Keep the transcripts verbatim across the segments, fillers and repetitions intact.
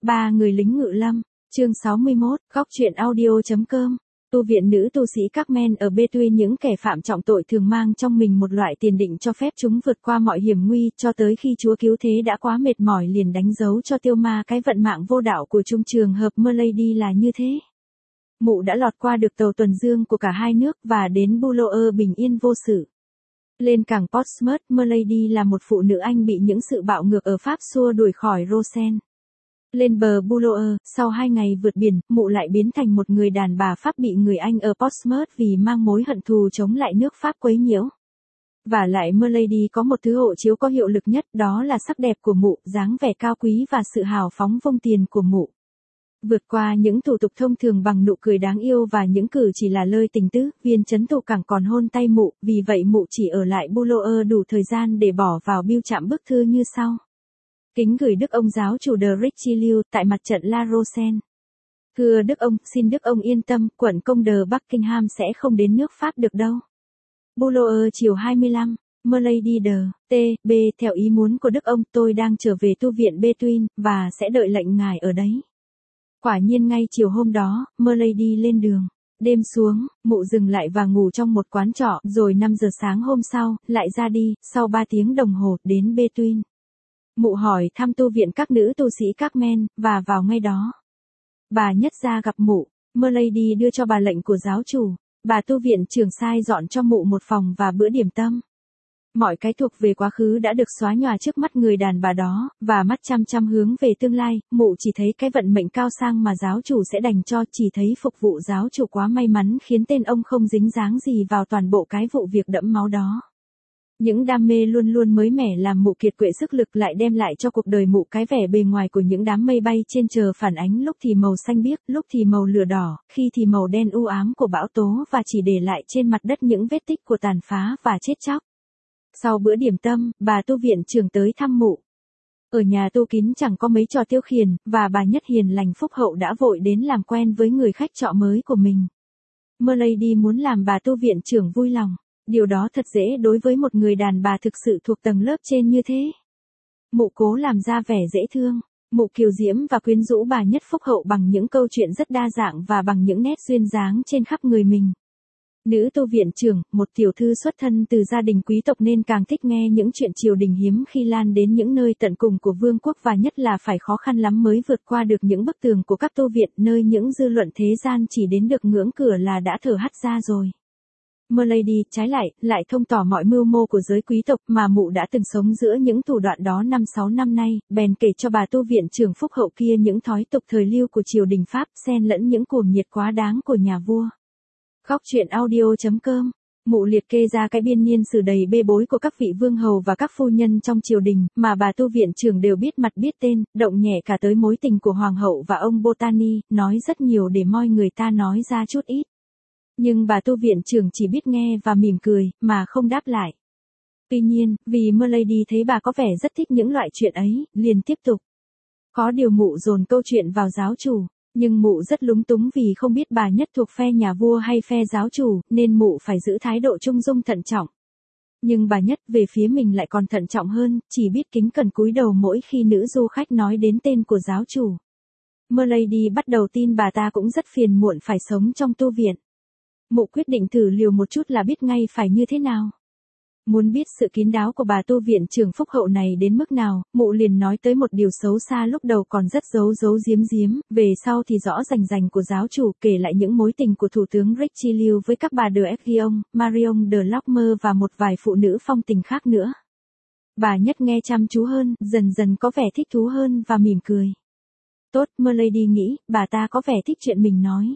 Ba người lính ngự lâm, chương sáu mươi mốt, góc truyện audio.com. Tu viện nữ tu sĩ Carmen ở Between, những kẻ phạm trọng tội thường mang trong mình một loại tiền định cho phép chúng vượt qua mọi hiểm nguy, cho tới khi Chúa cứu thế đã quá mệt mỏi liền đánh dấu cho tiêu ma cái vận mạng vô đạo của chúng. Trường hợp Merlady là như thế. Mụ đã lọt qua được tàu tuần dương của cả hai nước và đến Boulogne bình yên vô sự. Lên cảng Portsmouth, Merlady là một phụ nữ Anh bị những sự bạo ngược ở Pháp xua đuổi khỏi Rosen. Lên bờ Boulogne, sau hai ngày vượt biển, mụ lại biến thành một người đàn bà Pháp bị người Anh ở Portsmouth vì mang mối hận thù chống lại nước Pháp quấy nhiễu. Và lại Merlady có một thứ hộ chiếu có hiệu lực nhất, đó là sắc đẹp của mụ, dáng vẻ cao quý và sự hào phóng vung tiền của mụ. Vượt qua những thủ tục thông thường bằng nụ cười đáng yêu và những cử chỉ là lơi tình tứ, viên trấn thủ cảng còn hôn tay mụ, vì vậy mụ chỉ ở lại Boulogne đủ thời gian để bỏ vào bưu chạm bức thư như sau. Kính gửi Đức ông giáo chủ de Richelieu tại mặt trận La Rosen. Thưa Đức ông, xin Đức ông yên tâm, quận công de Buckingham sẽ không đến nước Pháp được đâu. Boulogne chiều hai mươi lăm, Merlady de T B theo ý muốn của Đức ông, tôi đang trở về tu viện Between, và sẽ đợi lệnh ngài ở đấy. Quả nhiên ngay chiều hôm đó, Merlady lên đường. Đêm xuống, mụ dừng lại và ngủ trong một quán trọ, rồi năm giờ sáng hôm sau, lại ra đi, sau ba tiếng đồng hồ, đến Between. Mụ hỏi thăm tu viện các nữ tu sĩ Carmen, và vào ngay đó. Bà nhất ra gặp mụ, Merlady đưa cho bà lệnh của giáo chủ. Bà tu viện trưởng sai dọn cho mụ một phòng và bữa điểm tâm. Mọi cái thuộc về quá khứ đã được xóa nhòa trước mắt người đàn bà đó, và mắt chăm chăm hướng về tương lai, mụ chỉ thấy cái vận mệnh cao sang mà giáo chủ sẽ dành cho, chỉ thấy phục vụ giáo chủ quá may mắn khiến tên ông không dính dáng gì vào toàn bộ cái vụ việc đẫm máu đó. Những đam mê luôn luôn mới mẻ làm mụ kiệt quệ sức lực, lại đem lại cho cuộc đời mụ cái vẻ bề ngoài của những đám mây bay trên trời phản ánh, lúc thì màu xanh biếc, lúc thì màu lửa đỏ, khi thì màu đen u ám của bão tố, và chỉ để lại trên mặt đất những vết tích của tàn phá và chết chóc. Sau bữa điểm tâm, bà tu viện trưởng tới thăm mụ. Ở nhà tu kín chẳng có mấy trò tiêu khiển, và bà nhất hiền lành phúc hậu đã vội đến làm quen với người khách trọ mới của mình. Merlady muốn làm bà tu viện trưởng vui lòng. Điều đó thật dễ đối với một người đàn bà thực sự thuộc tầng lớp trên như thế. Mụ cố làm ra vẻ dễ thương. Mụ kiều diễm và quyến rũ bà nhất phúc hậu bằng những câu chuyện rất đa dạng và bằng những nét duyên dáng trên khắp người mình. Nữ tu viện trưởng, một tiểu thư xuất thân từ gia đình quý tộc nên càng thích nghe những chuyện triều đình hiếm khi lan đến những nơi tận cùng của vương quốc, và nhất là phải khó khăn lắm mới vượt qua được những bức tường của các tu viện, nơi những dư luận thế gian chỉ đến được ngưỡng cửa là đã thở hắt ra rồi. Merlady, trái lại, lại thông tỏ mọi mưu mô của giới quý tộc mà mụ đã từng sống giữa những thủ đoạn đó năm sáu năm nay, bèn kể cho bà tu viện trưởng phúc hậu kia những thói tục thời lưu của triều đình Pháp, xen lẫn những cuồng nhiệt quá đáng của nhà vua. Góc truyện audio.com. Mụ liệt kê ra cái biên niên sử đầy bê bối của các vị vương hầu và các phu nhân trong triều đình, mà bà tu viện trưởng đều biết mặt biết tên, động nhẹ cả tới mối tình của hoàng hậu và ông Botany, nói rất nhiều để moi người ta nói ra chút ít. Nhưng bà tu viện trưởng chỉ biết nghe và mỉm cười, mà không đáp lại. Tuy nhiên, vì Merlady thấy bà có vẻ rất thích những loại chuyện ấy, liền tiếp tục. Có điều mụ dồn câu chuyện vào giáo chủ, nhưng mụ rất lúng túng vì không biết bà nhất thuộc phe nhà vua hay phe giáo chủ, nên mụ phải giữ thái độ trung dung thận trọng. Nhưng bà nhất về phía mình lại còn thận trọng hơn, chỉ biết kính cẩn cúi đầu mỗi khi nữ du khách nói đến tên của giáo chủ. Merlady bắt đầu tin bà ta cũng rất phiền muộn phải sống trong tu viện. Mụ quyết định thử liều một chút là biết ngay phải như thế nào. Muốn biết sự kín đáo của bà tu viện trưởng phúc hậu này đến mức nào, mụ liền nói tới một điều xấu xa lúc đầu còn rất giấu giấu giếm giếm, về sau thì rõ rành rành của giáo chủ, kể lại những mối tình của thủ tướng Richelieu với các bà de Aiguillon, Marion de Lorme và một vài phụ nữ phong tình khác nữa. Bà nhất nghe chăm chú hơn, dần dần có vẻ thích thú hơn và mỉm cười. Tốt, Merlady nghĩ, bà ta có vẻ thích chuyện mình nói.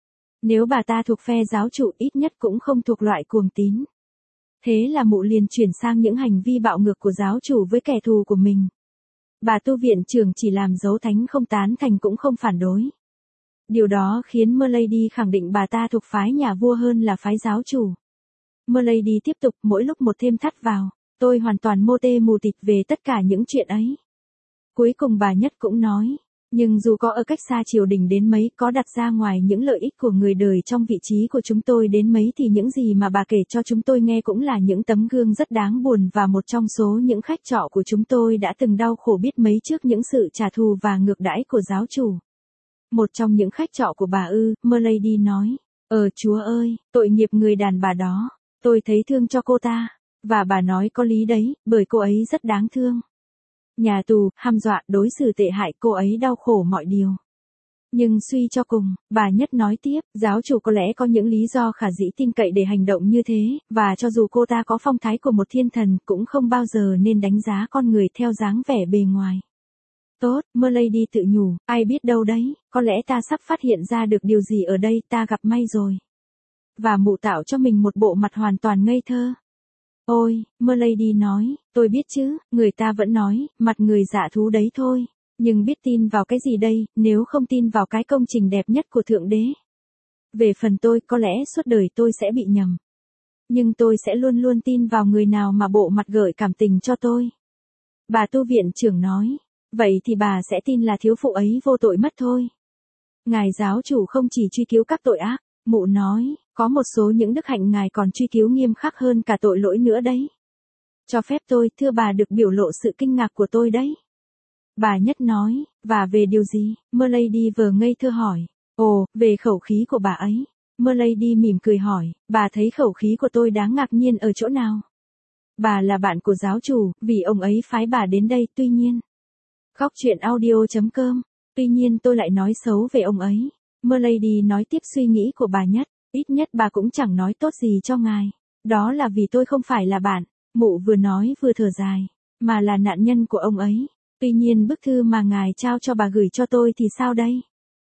Nếu bà ta thuộc phe giáo chủ, ít nhất cũng không thuộc loại cuồng tín. Thế là mụ liền chuyển sang những hành vi bạo ngược của giáo chủ với kẻ thù của mình. Bà tu viện trưởng chỉ làm dấu thánh không tán thành cũng không phản đối. Điều đó khiến Merlady khẳng định bà ta thuộc phái nhà vua hơn là phái giáo chủ. Merlady tiếp tục, mỗi lúc một thêm thắt vào, tôi hoàn toàn mô tê mù tịt về tất cả những chuyện ấy. Cuối cùng bà nhất cũng nói, Nhưng dù có ở cách xa triều đình đến mấy, có đặt ra ngoài những lợi ích của người đời trong vị trí của chúng tôi đến mấy thì những gì mà bà kể cho chúng tôi nghe cũng là những tấm gương rất đáng buồn và một trong số những khách trọ của chúng tôi đã từng đau khổ biết mấy trước những sự trả thù và ngược đãi của giáo chủ. Một trong những khách trọ của bà ư, Milady nói, ờ Chúa ơi, tội nghiệp người đàn bà đó, tôi thấy thương cho cô ta, và bà nói có lý đấy, bởi cô ấy rất đáng thương. Nhà tù, hăm dọa, đối xử tệ hại, cô ấy đau khổ mọi điều. Nhưng suy cho cùng, bà Nhất nói tiếp, giáo chủ có lẽ có những lý do khả dĩ tin cậy để hành động như thế, và cho dù cô ta có phong thái của một thiên thần, cũng không bao giờ nên đánh giá con người theo dáng vẻ bề ngoài. Tốt, Milady tự nhủ, ai biết đâu đấy, có lẽ ta sắp phát hiện ra được điều gì ở đây, ta gặp may rồi. Và mụ tạo cho mình một bộ mặt hoàn toàn ngây thơ. Ôi, Milady nói, tôi biết chứ, người ta vẫn nói, mặt người dạ thú đấy thôi. Nhưng biết tin vào cái gì đây, nếu không tin vào cái công trình đẹp nhất của Thượng Đế. Về phần tôi, có lẽ suốt đời tôi sẽ bị nhầm. Nhưng tôi sẽ luôn luôn tin vào người nào mà bộ mặt gợi cảm tình cho tôi. Bà tu viện trưởng nói, vậy thì bà sẽ tin là thiếu phụ ấy vô tội mất thôi. Ngài giáo chủ không chỉ truy cứu các tội ác, mụ nói, có một số những đức hạnh ngài còn truy cứu nghiêm khắc hơn cả tội lỗi nữa đấy. Cho phép tôi, thưa bà, được biểu lộ sự kinh ngạc của tôi đấy. Bà Nhất nói, và về điều gì? Milady vờ ngây thơ hỏi. Ồ, về khẩu khí của bà ấy. Milady mỉm cười hỏi, bà thấy khẩu khí của tôi đáng ngạc nhiên ở chỗ nào? Bà là bạn của giáo chủ, vì ông ấy phái bà đến đây, tuy nhiên. Góc truyện audio chấm com. Tuy nhiên tôi lại nói xấu về ông ấy. Milady nói tiếp suy nghĩ của bà Nhất, ít nhất bà cũng chẳng nói tốt gì cho ngài. Đó là vì tôi không phải là bạn, mụ vừa nói vừa thở dài, mà là nạn nhân của ông ấy. Tuy nhiên bức thư mà ngài trao cho bà gửi cho tôi thì sao đây?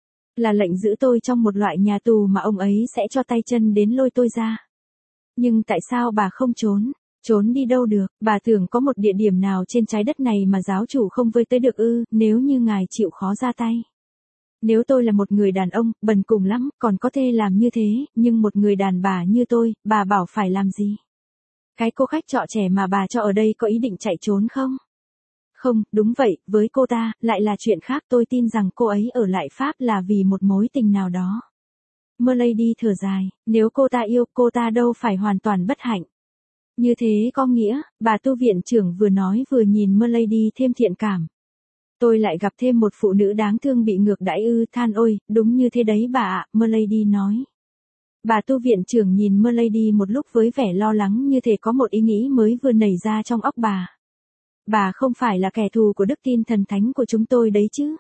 Là lệnh giữ tôi trong một loại nhà tù mà ông ấy sẽ cho tay chân đến lôi tôi ra. Nhưng tại sao bà không trốn? Trốn đi đâu được, bà tưởng có một địa điểm nào trên trái đất này mà giáo chủ không với tới được ư, nếu như ngài chịu khó ra tay. Nếu tôi là một người đàn ông, bần cùng lắm, còn có thể làm như thế, nhưng một người đàn bà như tôi, bà bảo phải làm gì? Cái cô khách trọ trẻ mà bà cho ở đây có ý định chạy trốn không? Không, đúng vậy, với cô ta, lại là chuyện khác. Tôi tin rằng cô ấy ở lại Pháp là vì một mối tình nào đó. Milady thở dài, nếu cô ta yêu, cô ta đâu phải hoàn toàn bất hạnh. Như thế có nghĩa, bà tu viện trưởng vừa nói vừa nhìn Milady thêm thiện cảm. Tôi lại gặp thêm một phụ nữ đáng thương bị ngược đãi ư, than ôi, đúng như thế đấy bà ạ, Milady nói. Bà tu viện trưởng nhìn Milady một lúc với vẻ lo lắng như thể có một ý nghĩ mới vừa nảy ra trong óc bà. Bà không phải là kẻ thù của đức tin thần thánh của chúng tôi đấy chứ?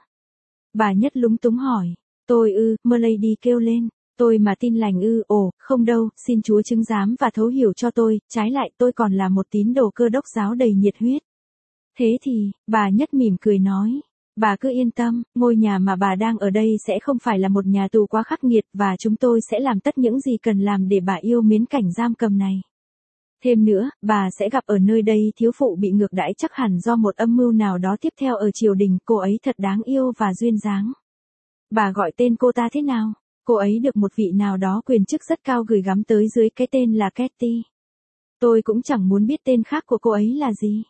Bà Nhất lúng túng hỏi. Tôi ư, Milady kêu lên. Tôi mà tin lành ư, ồ, không đâu, xin Chúa chứng giám và thấu hiểu cho tôi, trái lại tôi còn là một tín đồ Cơ Đốc giáo đầy nhiệt huyết. Thế thì, bà Nhất mỉm cười nói. Bà cứ yên tâm, ngôi nhà mà bà đang ở đây sẽ không phải là một nhà tù quá khắc nghiệt và chúng tôi sẽ làm tất những gì cần làm để bà yêu mến cảnh giam cầm này. Thêm nữa, bà sẽ gặp ở nơi đây thiếu phụ bị ngược đãi chắc hẳn do một âm mưu nào đó tiếp theo ở triều đình, cô ấy thật đáng yêu và duyên dáng. Bà gọi tên cô ta thế nào? Cô ấy được một vị nào đó quyền chức rất cao gửi gắm tới dưới cái tên là Ketty. Tôi cũng chẳng muốn biết tên khác của cô ấy là gì.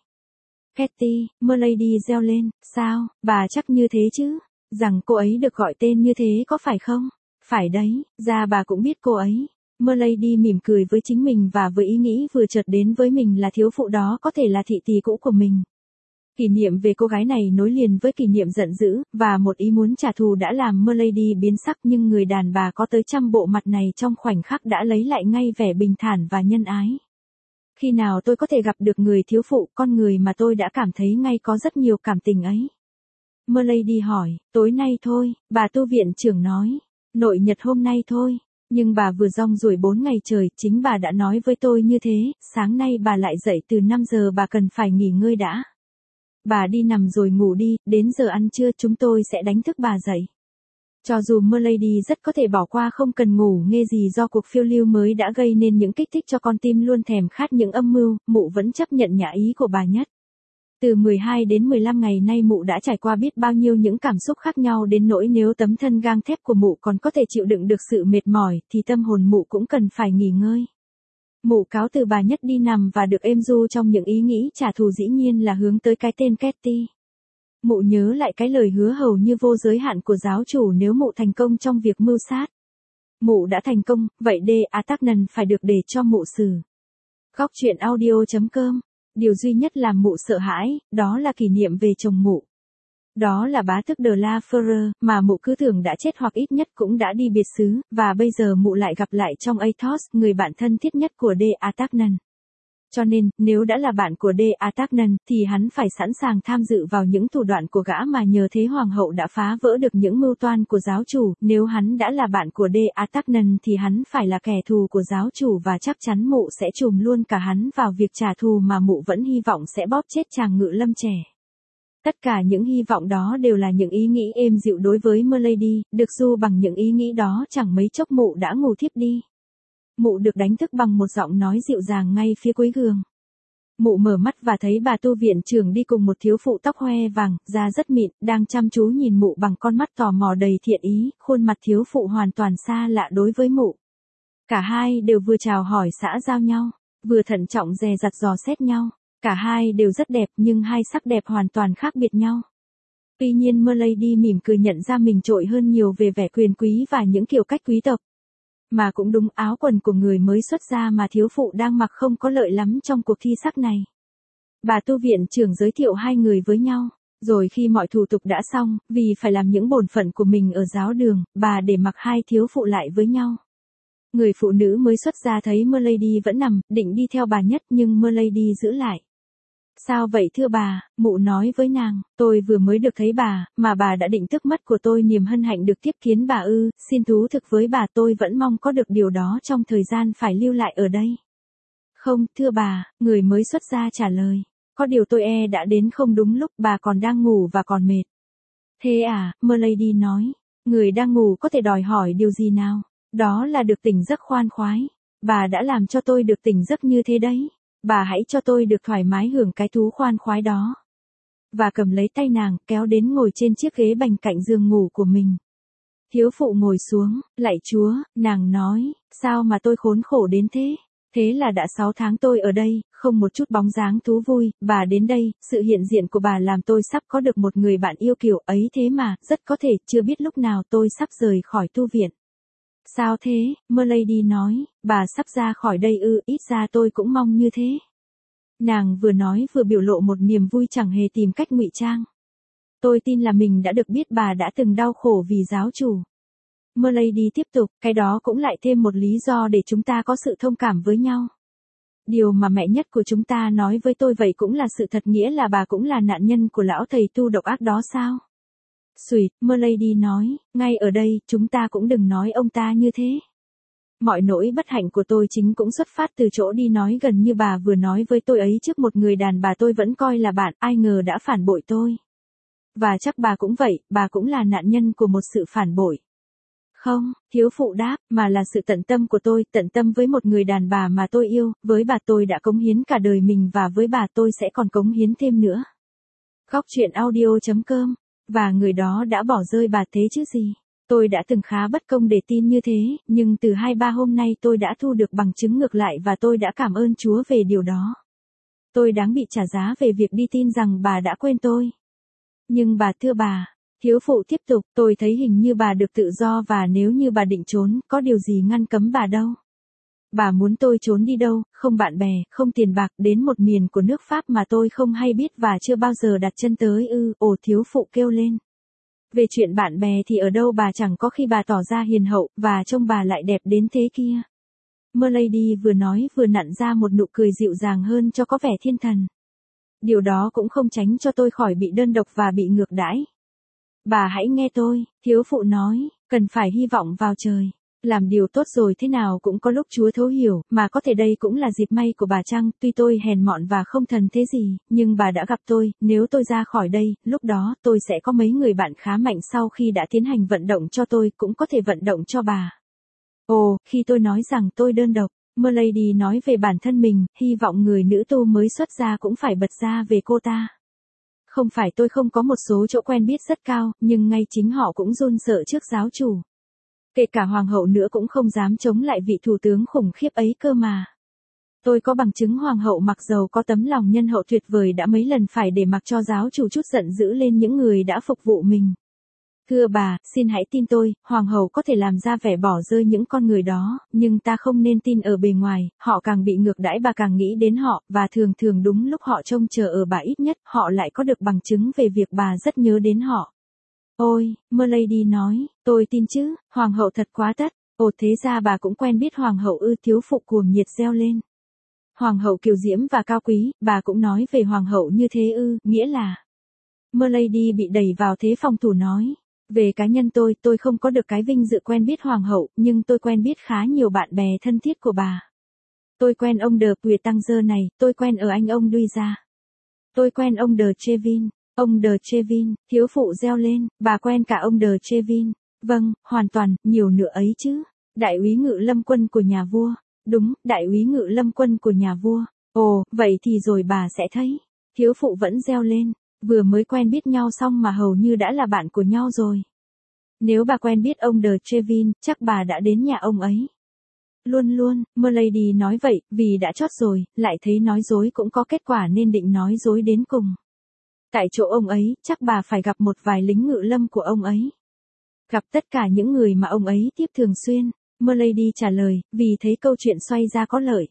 Ketty, Milady reo lên, sao, bà chắc như thế chứ? Rằng cô ấy được gọi tên như thế có phải không? Phải đấy, ra bà cũng biết cô ấy. Milady mỉm cười với chính mình và với ý nghĩ vừa chợt đến với mình là thiếu phụ đó có thể là thị tỳ cũ của mình. Kỷ niệm về cô gái này nối liền với kỷ niệm giận dữ, và một ý muốn trả thù đã làm Milady biến sắc, nhưng người đàn bà có tới trăm bộ mặt này trong khoảnh khắc đã lấy lại ngay vẻ bình thản và nhân ái. Khi nào tôi có thể gặp được người thiếu phụ, con người mà tôi đã cảm thấy ngay có rất nhiều cảm tình ấy? Milady hỏi, tối nay thôi, bà tu viện trưởng nói, nội nhật hôm nay thôi. Nhưng bà vừa rong ruổi bốn ngày trời, chính bà đã nói với tôi như thế, sáng nay bà lại dậy từ năm giờ, bà cần phải nghỉ ngơi đã. Bà đi nằm rồi ngủ đi, đến giờ ăn trưa chúng tôi sẽ đánh thức bà dậy. Cho dù Milady rất có thể bỏ qua không cần ngủ nghe gì do cuộc phiêu lưu mới đã gây nên những kích thích cho con tim luôn thèm khát những âm mưu, mụ vẫn chấp nhận nhã ý của bà Nhất. Từ mười hai đến mười lăm ngày nay mụ đã trải qua biết bao nhiêu những cảm xúc khác nhau đến nỗi nếu tấm thân gang thép của mụ còn có thể chịu đựng được sự mệt mỏi thì tâm hồn mụ cũng cần phải nghỉ ngơi. Mụ cáo từ bà Nhất đi nằm và được êm du trong những ý nghĩ trả thù, dĩ nhiên là hướng tới cái tên Ketty. Mụ nhớ lại cái lời hứa hầu như vô giới hạn của giáo chủ nếu mụ thành công trong việc mưu sát. Mụ đã thành công, vậy D. Artagnan phải được để cho mụ xử. Góc truyện audio.com. Điều duy nhất làm mụ sợ hãi, đó là kỷ niệm về chồng mụ. Đó là bá tước de la Fère, mà mụ cứ tưởng đã chết hoặc ít nhất cũng đã đi biệt xứ, và bây giờ mụ lại gặp lại trong Athos, người bạn thân thiết nhất của D. Artagnan. Cho nên, nếu đã là bạn của D. Artagnan, thì hắn phải sẵn sàng tham dự vào những thủ đoạn của gã mà nhờ thế hoàng hậu đã phá vỡ được những mưu toan của giáo chủ. Nếu hắn đã là bạn của D. Artagnan thì hắn phải là kẻ thù của giáo chủ và chắc chắn mụ sẽ trùm luôn cả hắn vào việc trả thù mà mụ vẫn hy vọng sẽ bóp chết chàng ngự lâm trẻ. Tất cả những hy vọng đó đều là những ý nghĩ êm dịu đối với Milady, được du bằng những ý nghĩ đó chẳng mấy chốc mụ đã ngủ thiếp đi. Mụ được đánh thức bằng một giọng nói dịu dàng ngay phía cuối giường. Mụ mở mắt và thấy bà tu viện trưởng đi cùng một thiếu phụ tóc hoe vàng, da rất mịn, đang chăm chú nhìn mụ bằng con mắt tò mò đầy thiện ý, khuôn mặt thiếu phụ hoàn toàn xa lạ đối với mụ. Cả hai đều vừa chào hỏi xã giao nhau, vừa thận trọng dè dặt dò xét nhau. Cả hai đều rất đẹp nhưng hai sắc đẹp hoàn toàn khác biệt nhau. Tuy nhiên Milady mỉm cười nhận ra mình trội hơn nhiều về vẻ quyền quý và những kiểu cách quý tộc. Mà cũng đúng, áo quần của người mới xuất gia mà thiếu phụ đang mặc không có lợi lắm trong cuộc thi sắc này. Bà tu viện trưởng giới thiệu hai người với nhau, rồi khi mọi thủ tục đã xong, vì phải làm những bổn phận của mình ở giáo đường, bà để mặc hai thiếu phụ lại với nhau. Người phụ nữ mới xuất gia thấy Milady vẫn nằm, định đi theo bà nhất nhưng Milady giữ lại. Sao vậy thưa bà, mụ nói với nàng, tôi vừa mới được thấy bà, mà bà đã định tước mất của tôi niềm hân hạnh được tiếp kiến bà ư, xin thú thực với bà tôi vẫn mong có được điều đó trong thời gian phải lưu lại ở đây. Không, thưa bà, người mới xuất gia trả lời, có điều tôi e đã đến không đúng lúc, bà còn đang ngủ và còn mệt. Thế à, Milady nói, người đang ngủ có thể đòi hỏi điều gì nào, đó là được tỉnh giấc khoan khoái, bà đã làm cho tôi được tỉnh giấc như thế đấy. Bà hãy cho tôi được thoải mái hưởng cái thú khoan khoái đó. Và cầm lấy tay nàng, kéo đến ngồi trên chiếc ghế bành cạnh giường ngủ của mình. Thiếu phụ ngồi xuống, lạy Chúa, nàng nói, sao mà tôi khốn khổ đến thế? Thế là đã sáu tháng tôi ở đây, không một chút bóng dáng thú vui, bà đến đây, sự hiện diện của bà làm tôi sắp có được một người bạn yêu kiểu ấy thế mà, rất có thể, chưa biết lúc nào tôi sắp rời khỏi tu viện. Sao thế, Milady nói, bà sắp ra khỏi đây ư, ít ra tôi cũng mong như thế. Nàng vừa nói vừa biểu lộ một niềm vui chẳng hề tìm cách ngụy trang. Tôi tin là mình đã được biết bà đã từng đau khổ vì giáo chủ. Milady tiếp tục, cái đó cũng lại thêm một lý do để chúng ta có sự thông cảm với nhau. Điều mà mẹ nhất của chúng ta nói với tôi vậy cũng là sự thật, nghĩa là bà cũng là nạn nhân của lão thầy tu độc ác đó sao? Xùi, Milady nói, ngay ở đây, chúng ta cũng đừng nói ông ta như thế. Mọi nỗi bất hạnh của tôi chính cũng xuất phát từ chỗ đi nói gần như bà vừa nói với tôi ấy trước một người đàn bà tôi vẫn coi là bạn, ai ngờ đã phản bội tôi. Và chắc bà cũng vậy, bà cũng là nạn nhân của một sự phản bội. Không, thiếu phụ đáp, mà là sự tận tâm của tôi, tận tâm với một người đàn bà mà tôi yêu, với bà tôi đã cống hiến cả đời mình và với bà tôi sẽ còn cống hiến thêm nữa. Góc truyện audio.com. Và người đó đã bỏ rơi bà thế chứ gì. Tôi đã từng khá bất công để tin như thế, nhưng từ hai ba hôm nay tôi đã thu được bằng chứng ngược lại và tôi đã cảm ơn Chúa về điều đó. Tôi đáng bị trả giá về việc đi tin rằng bà đã quên tôi. Nhưng bà thưa bà, thiếu phụ tiếp tục, tôi thấy hình như bà được tự do và nếu như bà định trốn, có điều gì ngăn cấm bà đâu. Bà muốn tôi trốn đi đâu, không bạn bè, không tiền bạc, đến một miền của nước Pháp mà tôi không hay biết và chưa bao giờ đặt chân tới ư, ồ thiếu phụ kêu lên. Về chuyện bạn bè thì ở đâu bà chẳng có khi bà tỏ ra hiền hậu, và trông bà lại đẹp đến thế kia. Milady vừa nói vừa nặn ra một nụ cười dịu dàng hơn cho có vẻ thiên thần. Điều đó cũng không tránh cho tôi khỏi bị đơn độc và bị ngược đãi. Bà hãy nghe tôi, thiếu phụ nói, cần phải hy vọng vào trời. Làm điều tốt rồi thế nào cũng có lúc Chúa thấu hiểu, mà có thể đây cũng là dịp may của bà chăng, tuy tôi hèn mọn và không thần thế gì, nhưng bà đã gặp tôi, nếu tôi ra khỏi đây, lúc đó tôi sẽ có mấy người bạn khá mạnh sau khi đã tiến hành vận động cho tôi, cũng có thể vận động cho bà. Ồ, khi tôi nói rằng tôi đơn độc, Milady nói về bản thân mình, hy vọng người nữ tu mới xuất gia cũng phải bật ra về cô ta. Không phải tôi không có một số chỗ quen biết rất cao, nhưng ngay chính họ cũng run sợ trước giáo chủ. Kể cả hoàng hậu nữa cũng không dám chống lại vị thủ tướng khủng khiếp ấy cơ mà. Tôi có bằng chứng hoàng hậu mặc dầu có tấm lòng nhân hậu tuyệt vời đã mấy lần phải để mặc cho giáo chủ chút giận dữ lên những người đã phục vụ mình. Thưa bà, xin hãy tin tôi, hoàng hậu có thể làm ra vẻ bỏ rơi những con người đó, nhưng ta không nên tin ở bề ngoài, họ càng bị ngược đãi bà càng nghĩ đến họ, và thường thường đúng lúc họ trông chờ ở bà ít nhất, họ lại có được bằng chứng về việc bà rất nhớ đến họ. Ôi, Milady nói, tôi tin chứ, hoàng hậu thật quá tất. Ồ thế ra bà cũng quen biết hoàng hậu ư, thiếu phụ cuồng nhiệt reo lên. Hoàng hậu kiều diễm và cao quý, bà cũng nói về hoàng hậu như thế ư, nghĩa là. Milady bị đẩy vào thế phòng thủ nói. Về cá nhân tôi, tôi không có được cái vinh dự quen biết hoàng hậu, nhưng tôi quen biết khá nhiều bạn bè thân thiết của bà. Tôi quen ông De Puetanger này, tôi quen ở anh ông Duy. Tôi quen ông De Trevin, ông De Trevin, thiếu phụ reo lên, bà quen cả ông De Trevin. Vâng, hoàn toàn, nhiều nữa ấy chứ. Đại úy ngự lâm quân của nhà vua. Đúng, đại úy ngự lâm quân của nhà vua. Ồ, vậy thì rồi bà sẽ thấy. Thiếu phụ vẫn reo lên. Vừa mới quen biết nhau xong mà hầu như đã là bạn của nhau rồi. Nếu bà quen biết ông De Trevin, chắc bà đã đến nhà ông ấy. Luôn luôn, Milady nói vậy, vì đã chót rồi, lại thấy nói dối cũng có kết quả nên định nói dối đến cùng. Tại chỗ ông ấy, chắc bà phải gặp một vài lính ngự lâm của ông ấy. Gặp tất cả những người mà ông ấy tiếp thường xuyên, Milady trả lời, vì thấy câu chuyện xoay ra có lợi.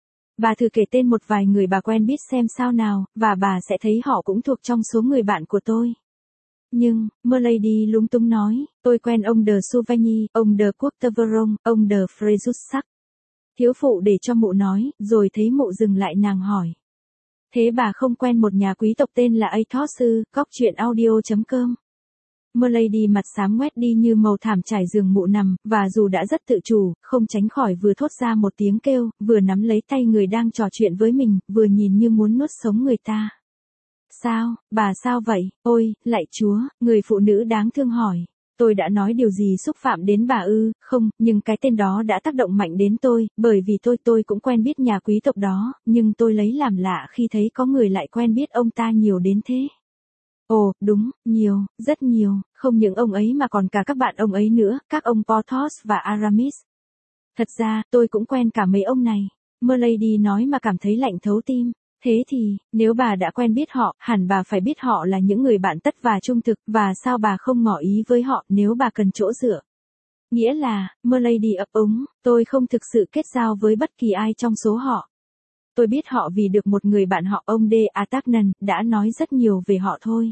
Bà thử kể tên một vài người bà quen biết xem sao nào, và bà sẽ thấy họ cũng thuộc trong số người bạn của tôi. Nhưng, Milady lúng túng nói, tôi quen ông De Souvigny, ông De Courteveron, ông De Frejussac. Thiếu phụ để cho mụ nói, rồi thấy mụ dừng lại nàng hỏi. Thế bà không quen một nhà quý tộc tên là Athos ư, góc chuyện audio chấm com. Milady mặt xám ngoét đi như màu thảm trải giường mụ nằm, và dù đã rất tự chủ, không tránh khỏi vừa thốt ra một tiếng kêu, vừa nắm lấy tay người đang trò chuyện với mình, vừa nhìn như muốn nuốt sống người ta. Sao, bà sao vậy? Ôi, lạy chúa, người phụ nữ đáng thương hỏi. Tôi đã nói điều gì xúc phạm đến bà ư? Không, nhưng cái tên đó đã tác động mạnh đến tôi, bởi vì tôi tôi cũng quen biết nhà quý tộc đó, nhưng tôi lấy làm lạ khi thấy có người lại quen biết ông ta nhiều đến thế. Ồ, đúng, nhiều, rất nhiều, không những ông ấy mà còn cả các bạn ông ấy nữa, các ông Porthos và Aramis. Thật ra, tôi cũng quen cả mấy ông này. Milady nói mà cảm thấy lạnh thấu tim. Thế thì, nếu bà đã quen biết họ, hẳn bà phải biết họ là những người bạn tất và trung thực, và sao bà không ngỏ ý với họ nếu bà cần chỗ dựa. Nghĩa là, Milady ấp úng, tôi không thực sự kết giao với bất kỳ ai trong số họ. Tôi biết họ vì được một người bạn họ ông De Atagnan, đã nói rất nhiều về họ thôi.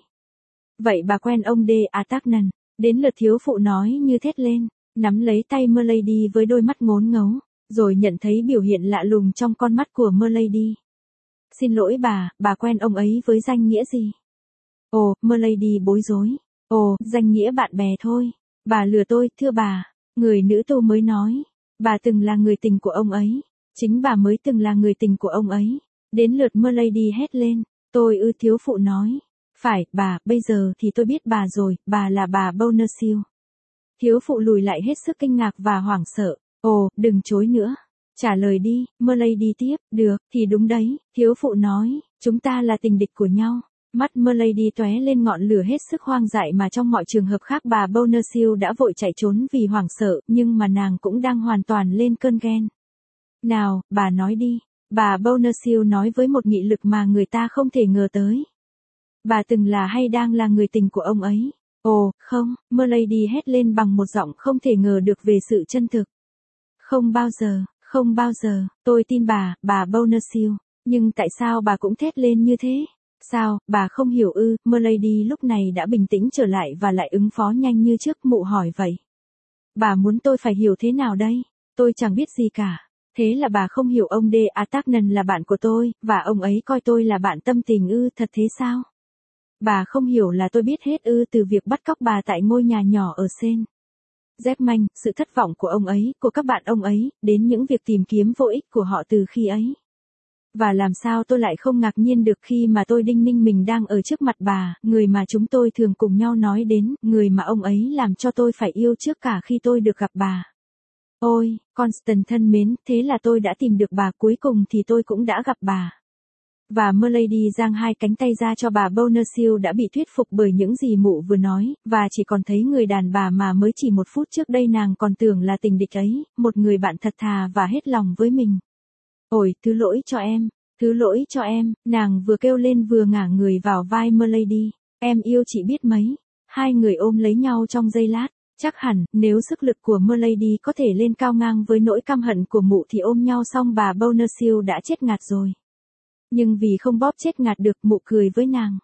Vậy bà quen ông De Atagnan, đến lượt thiếu phụ nói như thét lên, nắm lấy tay Milady với đôi mắt ngốn ngấu, rồi nhận thấy biểu hiện lạ lùng trong con mắt của Milady. Xin lỗi bà, bà quen ông ấy với danh nghĩa gì? Ồ, Milady bối rối. Ồ, danh nghĩa bạn bè thôi. Bà lừa tôi, thưa bà. Người nữ tu mới nói. Bà từng là người tình của ông ấy. Chính bà mới từng là người tình của ông ấy. Đến lượt Milady hét lên. Tôi ư, thiếu phụ nói. Phải, bà, bây giờ thì tôi biết bà rồi, bà là bà Bonacieux. Thiếu phụ lùi lại hết sức kinh ngạc và hoảng sợ. Ồ, đừng chối nữa. Trả lời đi, Milady tiếp, được, thì đúng đấy, thiếu phụ nói, chúng ta là tình địch của nhau. Mắt Milady tóe lên ngọn lửa hết sức hoang dại mà trong mọi trường hợp khác bà Bonacieux đã vội chạy trốn vì hoảng sợ, nhưng mà nàng cũng đang hoàn toàn lên cơn ghen. Nào, bà nói đi, bà Bonacieux nói với một nghị lực mà người ta không thể ngờ tới. Bà từng là hay đang là người tình của ông ấy. Ồ, không, Milady hét lên bằng một giọng không thể ngờ được về sự chân thực. Không bao giờ. Không bao giờ, tôi tin bà, bà Bonacieux. Nhưng tại sao bà cũng thét lên như thế? Sao, bà không hiểu ư? Milady lúc này đã bình tĩnh trở lại và lại ứng phó nhanh như trước, mụ hỏi vậy. Bà muốn tôi phải hiểu thế nào đây? Tôi chẳng biết gì cả. Thế là bà không hiểu ông De Atagnan là bạn của tôi, và ông ấy coi tôi là bạn tâm tình ư, thật thế sao? Bà không hiểu là tôi biết hết ư, từ việc bắt cóc bà tại ngôi nhà nhỏ ở Seine. Dép manh, sự thất vọng của ông ấy, của các bạn ông ấy, đến những việc tìm kiếm vô ích của họ từ khi ấy. Và làm sao tôi lại không ngạc nhiên được khi mà tôi đinh ninh mình đang ở trước mặt bà, người mà chúng tôi thường cùng nhau nói đến, người mà ông ấy làm cho tôi phải yêu trước cả khi tôi được gặp bà. Ôi, Constant thân mến, thế là tôi đã tìm được bà, cuối cùng thì tôi cũng đã gặp bà. Và Milady giang hai cánh tay ra cho bà Bonacieux đã bị thuyết phục bởi những gì mụ vừa nói, và chỉ còn thấy người đàn bà mà mới chỉ một phút trước đây nàng còn tưởng là tình địch ấy, một người bạn thật thà và hết lòng với mình. Ôi, thứ lỗi cho em, thứ lỗi cho em, nàng vừa kêu lên vừa ngả người vào vai Merlady. Em yêu chị biết mấy. Hai người ôm lấy nhau trong giây lát. Chắc hẳn, nếu sức lực của Merlady có thể lên cao ngang với nỗi căm hận của mụ thì ôm nhau xong bà Bonerfield đã chết ngạt rồi. Nhưng vì không bóp chết ngạt được, mụ cười với nàng.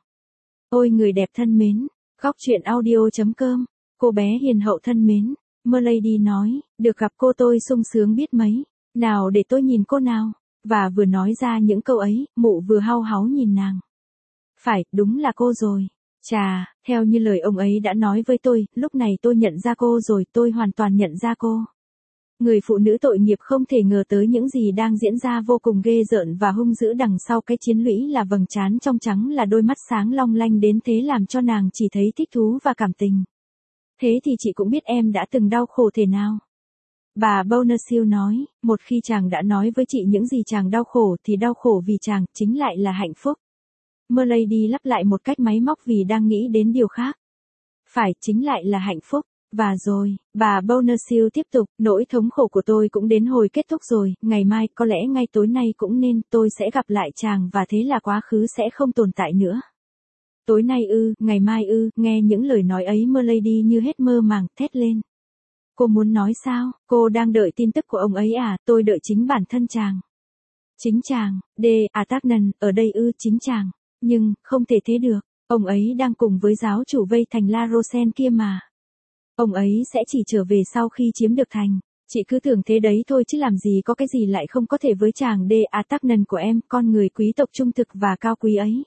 Ôi người đẹp thân mến, góc truyện audio chấm com, cô bé hiền hậu thân mến, Merlady nói, được gặp cô tôi sung sướng biết mấy, nào để tôi nhìn cô nào, và vừa nói ra những câu ấy, mụ vừa hau háu nhìn nàng. Phải, đúng là cô rồi. Chà, theo như lời ông ấy đã nói với tôi, lúc này tôi nhận ra cô rồi, tôi hoàn toàn nhận ra cô. Người phụ nữ tội nghiệp không thể ngờ tới những gì đang diễn ra vô cùng ghê rợn và hung dữ đằng sau cái chiến lũy là vầng trán trong trắng là đôi mắt sáng long lanh đến thế làm cho nàng chỉ thấy thích thú và cảm tình. Thế thì chị cũng biết em đã từng đau khổ thế nào. Bà Bonerfield nói, một khi chàng đã nói với chị những gì chàng đau khổ thì đau khổ vì chàng chính lại là hạnh phúc. Merlady lặp lại một cách máy móc vì đang nghĩ đến điều khác. Phải, chính lại là hạnh phúc. Và rồi, bà Bonerfield tiếp tục, nỗi thống khổ của tôi cũng đến hồi kết thúc rồi, ngày mai, có lẽ ngay tối nay cũng nên, tôi sẽ gặp lại chàng và thế là quá khứ sẽ không tồn tại nữa. Tối nay ư, ngày mai ư, nghe những lời nói ấy Merlady như hết mơ màng, thét lên. Cô muốn nói sao, cô đang đợi tin tức của ông ấy à, tôi đợi chính bản thân chàng. Chính chàng, D. Atagnan, ở đây ư, chính chàng. Nhưng, không thể thế được, ông ấy đang cùng với giáo chủ vây thành La Rochelle kia mà. Ông ấy sẽ chỉ trở về sau khi chiếm được thành. Chị cứ tưởng thế đấy thôi chứ làm gì có cái gì lại không có thể với chàng D. Atagnan của em, con người quý tộc trung thực và cao quý ấy.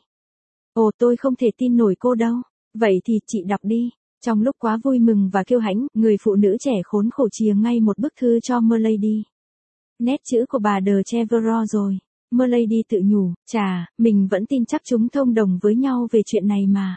Ồ, tôi không thể tin nổi cô đâu. Vậy thì chị đọc đi. Trong lúc quá vui mừng và kiêu hãnh, người phụ nữ trẻ khốn khổ chìa ngay một bức thư cho Merlady. Nét chữ của bà de Chevreuse rồi. Merlady tự nhủ, chà, mình vẫn tin chắc chúng thông đồng với nhau về chuyện này mà.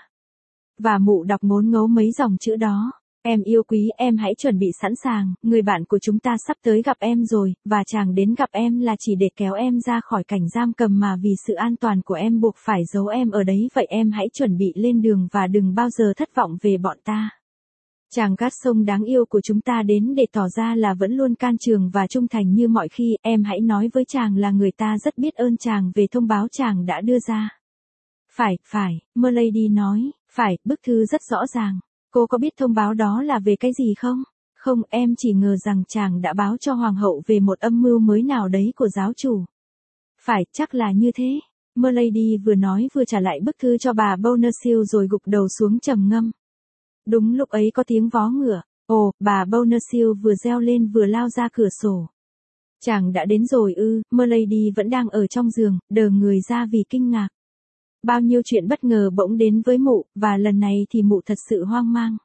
Và mụ đọc ngốn ngấu mấy dòng chữ đó. Em yêu quý, em hãy chuẩn bị sẵn sàng, người bạn của chúng ta sắp tới gặp em rồi, và chàng đến gặp em là chỉ để kéo em ra khỏi cảnh giam cầm mà vì sự an toàn của em buộc phải giấu em ở đấy, vậy em hãy chuẩn bị lên đường và đừng bao giờ thất vọng về bọn ta. Chàng Garçon đáng yêu của chúng ta đến để tỏ ra là vẫn luôn can trường và trung thành như mọi khi, em hãy nói với chàng là người ta rất biết ơn chàng về thông báo chàng đã đưa ra. Phải, phải, Merlady nói, phải, bức thư rất rõ ràng. Cô có biết thông báo đó là về cái gì không? Không, em chỉ ngờ rằng chàng đã báo cho hoàng hậu về một âm mưu mới nào đấy của giáo chủ. Phải, chắc là như thế. Merlady vừa nói vừa trả lại bức thư cho bà Bonerfield rồi gục đầu xuống trầm ngâm. Đúng lúc ấy có tiếng vó ngựa. Ồ, bà Bonerfield vừa reo lên vừa lao ra cửa sổ. Chàng đã đến rồi ư, Merlady vẫn đang ở trong giường, đờ người ra vì kinh ngạc. Bao nhiêu chuyện bất ngờ bỗng đến với mụ, và lần này thì mụ thật sự hoang mang.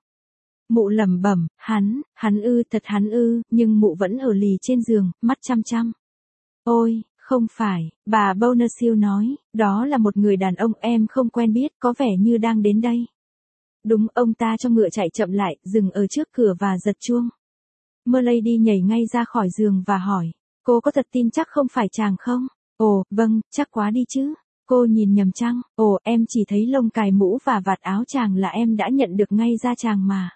Mụ lẩm bẩm, hắn, hắn ư, thật hắn ư, nhưng mụ vẫn ở lì trên giường, mắt chăm chăm. Ôi, không phải, bà Bonerfield nói, đó là một người đàn ông em không quen biết, có vẻ như đang đến đây. Đúng, ông ta cho ngựa chạy chậm lại, dừng ở trước cửa và giật chuông. Merlady nhảy ngay ra khỏi giường và hỏi, cô có thật tin chắc không phải chàng không? Ồ, vâng, chắc quá đi chứ. Cô nhìn nhầm chăng? Ồ, em chỉ thấy lông cài mũ và vạt áo chàng là em đã nhận được ngay ra chàng mà.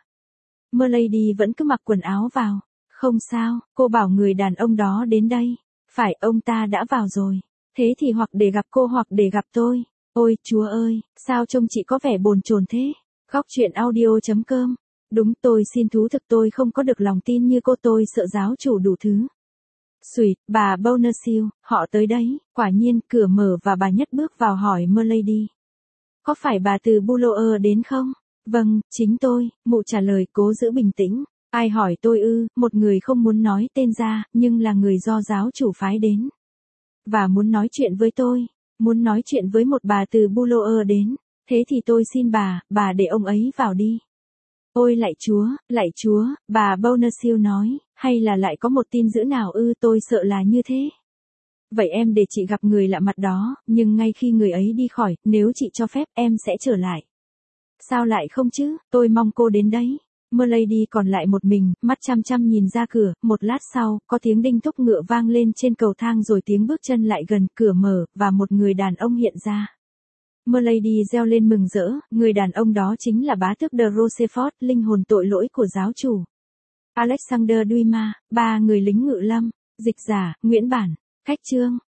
Merlady vẫn cứ mặc quần áo vào. Không sao, cô bảo người đàn ông đó đến đây. Phải, ông ta đã vào rồi. Thế thì hoặc để gặp cô hoặc để gặp tôi. Ôi, Chúa ơi, sao trông chị có vẻ bồn chồn thế? Góc truyện audio chấm com. Đúng, tôi xin thú thực tôi không có được lòng tin như cô, tôi sợ giáo chủ đủ thứ. Xùi, bà Bonerfield, họ tới đấy, quả nhiên, cửa mở và bà nhất bước vào hỏi Merlady. Có phải bà từ Boulogne đến không? Vâng, chính tôi, mụ trả lời cố giữ bình tĩnh. Ai hỏi tôi ư, một người không muốn nói tên ra, nhưng là người do giáo chủ phái đến. Và muốn nói chuyện với tôi, muốn nói chuyện với một bà từ Boulogne đến, thế thì tôi xin bà, bà để ông ấy vào đi. Ôi lạy Chúa, lạy Chúa, bà Bonerfield nói, hay là lại có một tin dữ nào ư, tôi sợ là như thế. Vậy em để chị gặp người lạ mặt đó, nhưng ngay khi người ấy đi khỏi, nếu chị cho phép em sẽ trở lại. Sao lại không chứ, tôi mong cô đến đấy. Merlady còn lại một mình, mắt chăm chăm nhìn ra cửa, một lát sau, có tiếng đinh thúc ngựa vang lên trên cầu thang rồi tiếng bước chân lại gần, cửa mở, và một người đàn ông hiện ra. Merlady reo lên mừng rỡ, người đàn ông đó chính là bá tước de Rochefort, linh hồn tội lỗi của giáo chủ. Alexander Dumas, ba người lính ngự lâm, dịch giả, Nguyễn Bản, cách chương.